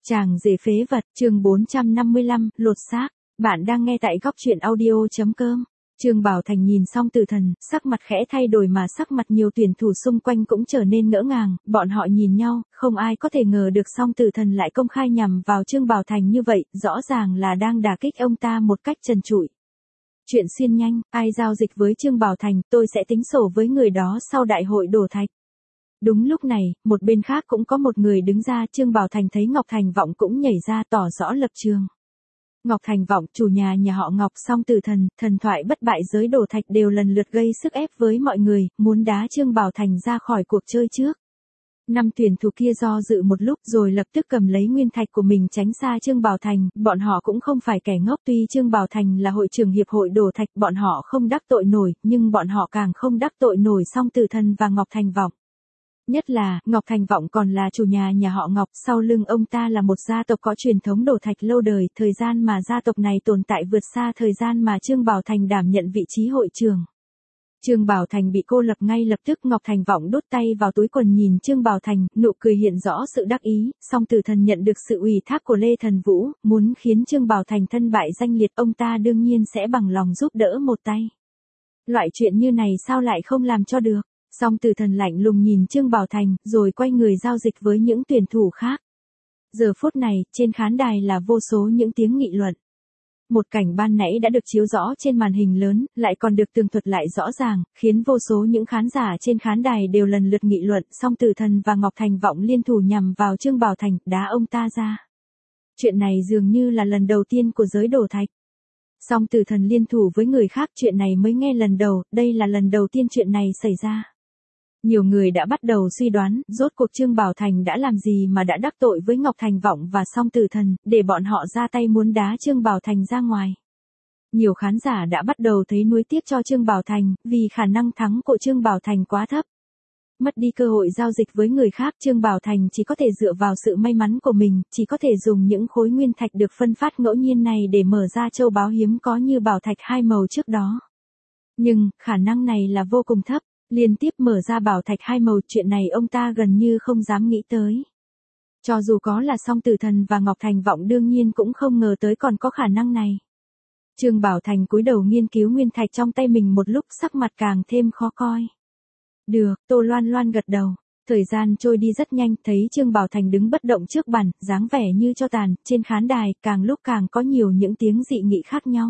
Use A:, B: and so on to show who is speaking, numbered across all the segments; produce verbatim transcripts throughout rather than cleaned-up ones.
A: Chàng rể phế vật, chương bốn trăm năm mươi lăm, lột xác. Bạn đang nghe tại góc truyện audio chấm com. Trương Bảo Thành nhìn xong Từ Thần, sắc mặt khẽ thay đổi mà sắc mặt nhiều tuyển thủ xung quanh cũng trở nên ngỡ ngàng, bọn họ nhìn nhau, không ai có thể ngờ được song Từ Thần lại công khai nhằm vào Trương Bảo Thành như vậy, rõ ràng là đang đả kích ông ta một cách trần trụi. Chuyện xuyên nhanh, ai giao dịch với Trương Bảo Thành, tôi sẽ tính sổ với người đó sau đại hội đổ thạch. Đúng lúc này, một bên khác cũng có một người đứng ra, Trương Bảo Thành thấy Ngọc Thành Vọng cũng nhảy ra tỏ rõ lập trường. Ngọc Thành Vọng, chủ nhà nhà họ Ngọc, song Từ Thần, thần thoại bất bại giới đổ thạch đều lần lượt gây sức ép với mọi người, muốn đá Trương Bảo Thành ra khỏi cuộc chơi trước. Năm tuyển thủ kia do dự một lúc rồi lập tức cầm lấy nguyên thạch của mình tránh xa Trương Bảo Thành, bọn họ cũng không phải kẻ ngốc, tuy Trương Bảo Thành là hội trưởng hiệp hội đổ thạch, bọn họ không đắc tội nổi, nhưng bọn họ càng không đắc tội nổi song Từ Thần và Ngọc Thành Vọng. Nhất là, Ngọc Thành Vọng còn là chủ nhà nhà họ Ngọc, sau lưng ông ta là một gia tộc có truyền thống đổ thạch lâu đời, thời gian mà gia tộc này tồn tại vượt xa thời gian mà Trương Bảo Thành đảm nhận vị trí hội trưởng. Trương Bảo Thành bị cô lập ngay lập tức, Ngọc Thành Vọng đút tay vào túi quần nhìn Trương Bảo Thành, nụ cười hiện rõ sự đắc ý, song Từ Thần nhận được sự ủy thác của Lê Thần Vũ, muốn khiến Trương Bảo Thành thân bại danh liệt, ông ta đương nhiên sẽ bằng lòng giúp đỡ một tay. Loại chuyện như này sao lại không làm cho được? Song Từ Thần lạnh lùng nhìn Trương Bảo Thành, rồi quay người giao dịch với những tuyển thủ khác. Giờ phút này, trên khán đài là vô số những tiếng nghị luận. Một cảnh ban nãy đã được chiếu rõ trên màn hình lớn, lại còn được tường thuật lại rõ ràng, khiến vô số những khán giả trên khán đài đều lần lượt nghị luận, song Từ Thần và Ngọc Thành Vọng liên thủ nhằm vào Trương Bảo Thành, đá ông ta ra. Chuyện này dường như là lần đầu tiên của giới đổ thạch. Song Từ Thần liên thủ với người khác, chuyện này mới nghe lần đầu, đây là lần đầu tiên chuyện này xảy ra. Nhiều người đã bắt đầu suy đoán, rốt cuộc Trương Bảo Thành đã làm gì mà đã đắc tội với Ngọc Thành Vọng và song Từ Thần, để bọn họ ra tay muốn đá Trương Bảo Thành ra ngoài. Nhiều khán giả đã bắt đầu thấy nuối tiếc cho Trương Bảo Thành, vì khả năng thắng của Trương Bảo Thành quá thấp. Mất đi cơ hội giao dịch với người khác, Trương Bảo Thành chỉ có thể dựa vào sự may mắn của mình, chỉ có thể dùng những khối nguyên thạch được phân phát ngẫu nhiên này để mở ra châu báu hiếm có như bảo thạch hai màu trước đó. Nhưng, khả năng này là vô cùng thấp. Liên tiếp mở ra bảo thạch hai màu, chuyện này ông ta gần như không dám nghĩ tới. Cho dù có là song Từ Thần và Ngọc Thành Vọng đương nhiên cũng không ngờ tới còn có khả năng này. Trương Bảo Thành cúi đầu nghiên cứu nguyên thạch trong tay mình một lúc, sắc mặt càng thêm khó coi. Được, Tô Loan Loan gật đầu. Thời gian trôi đi rất nhanh, thấy Trương Bảo Thành đứng bất động trước bàn, dáng vẻ như cho tàn, trên khán đài, càng lúc càng có nhiều những tiếng dị nghị khác nhau.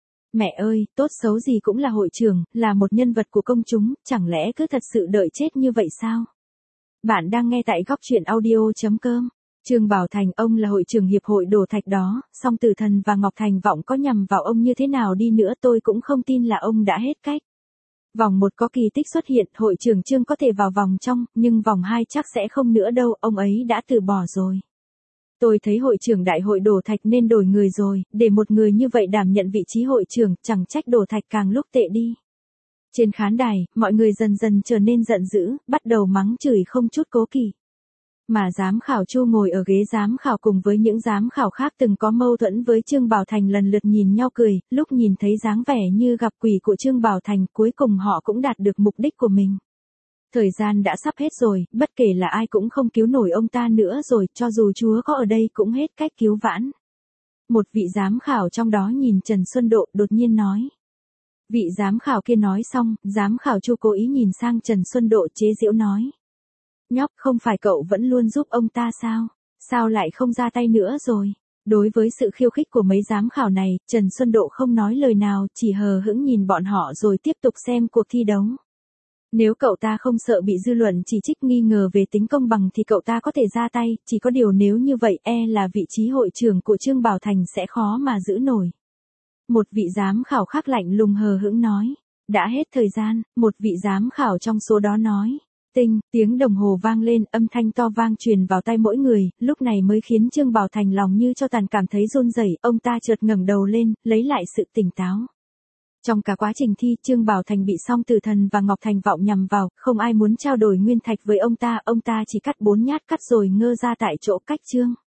A: Mẹ ơi, tốt xấu gì cũng là hội trưởng, là một nhân vật của công chúng, chẳng lẽ cứ thật sự đợi chết như vậy sao? Bạn đang nghe tại góc truyện audio chấm com. Trương Bảo Thành, ông là hội trưởng hiệp hội đổ thạch đó, song Từ Thần và Ngọc Thành Vọng có nhằm vào ông như thế nào đi nữa tôi cũng không tin là ông đã hết cách. Vòng một có kỳ tích xuất hiện, hội trưởng Trương có thể vào vòng trong, nhưng vòng hai chắc sẽ không nữa đâu, ông ấy đã từ bỏ rồi. Tôi thấy hội trưởng đại hội đổ thạch nên đổi người rồi, để một người như vậy đảm nhận vị trí hội trưởng, chẳng trách đổ thạch càng lúc tệ đi. Trên khán đài, mọi người dần dần trở nên giận dữ, bắt đầu mắng chửi không chút cố kỵ. Mà giám khảo Chu ngồi ở ghế giám khảo cùng với những giám khảo khác từng có mâu thuẫn với Trương Bảo Thành lần lượt nhìn nhau cười, lúc nhìn thấy dáng vẻ như gặp quỷ của Trương Bảo Thành, cuối cùng họ cũng đạt được mục đích của mình. Thời gian đã sắp hết rồi, bất kể là ai cũng không cứu nổi ông ta nữa rồi, cho dù Chúa có ở đây cũng hết cách cứu vãn. Một vị giám khảo trong đó nhìn Trần Xuân Độ, đột nhiên nói. Vị giám khảo kia nói xong, giám khảo Chu cố ý nhìn sang Trần Xuân Độ chế giễu nói. Nhóc, không phải cậu vẫn luôn giúp ông ta sao? Sao lại không ra tay nữa rồi? Đối với sự khiêu khích của mấy giám khảo này, Trần Xuân Độ không nói lời nào, chỉ hờ hững nhìn bọn họ rồi tiếp tục xem cuộc thi đấu. Nếu cậu ta không sợ bị dư luận chỉ trích nghi ngờ về tính công bằng thì cậu ta có thể ra tay, chỉ có điều nếu như vậy e là vị trí hội trưởng của Trương Bảo Thành sẽ khó mà giữ nổi. Một vị giám khảo khác lạnh lùng hờ hững nói. Đã hết thời gian, một vị giám khảo trong số đó nói. Tinh, tiếng đồng hồ vang lên, âm thanh to vang truyền vào tai mỗi người, lúc này mới khiến Trương Bảo Thành lòng như cho tàn cảm thấy run rẩy, ông ta chợt ngẩng đầu lên, lấy lại sự tỉnh táo. Trong cả quá trình thi, Trương Bảo Thành bị song Từ Thần và Ngọc Thành Vọng nhằm vào, không ai muốn trao đổi nguyên thạch với ông ta, ông ta chỉ cắt bốn nhát cắt rồi ngơ ra tại chỗ cách Trương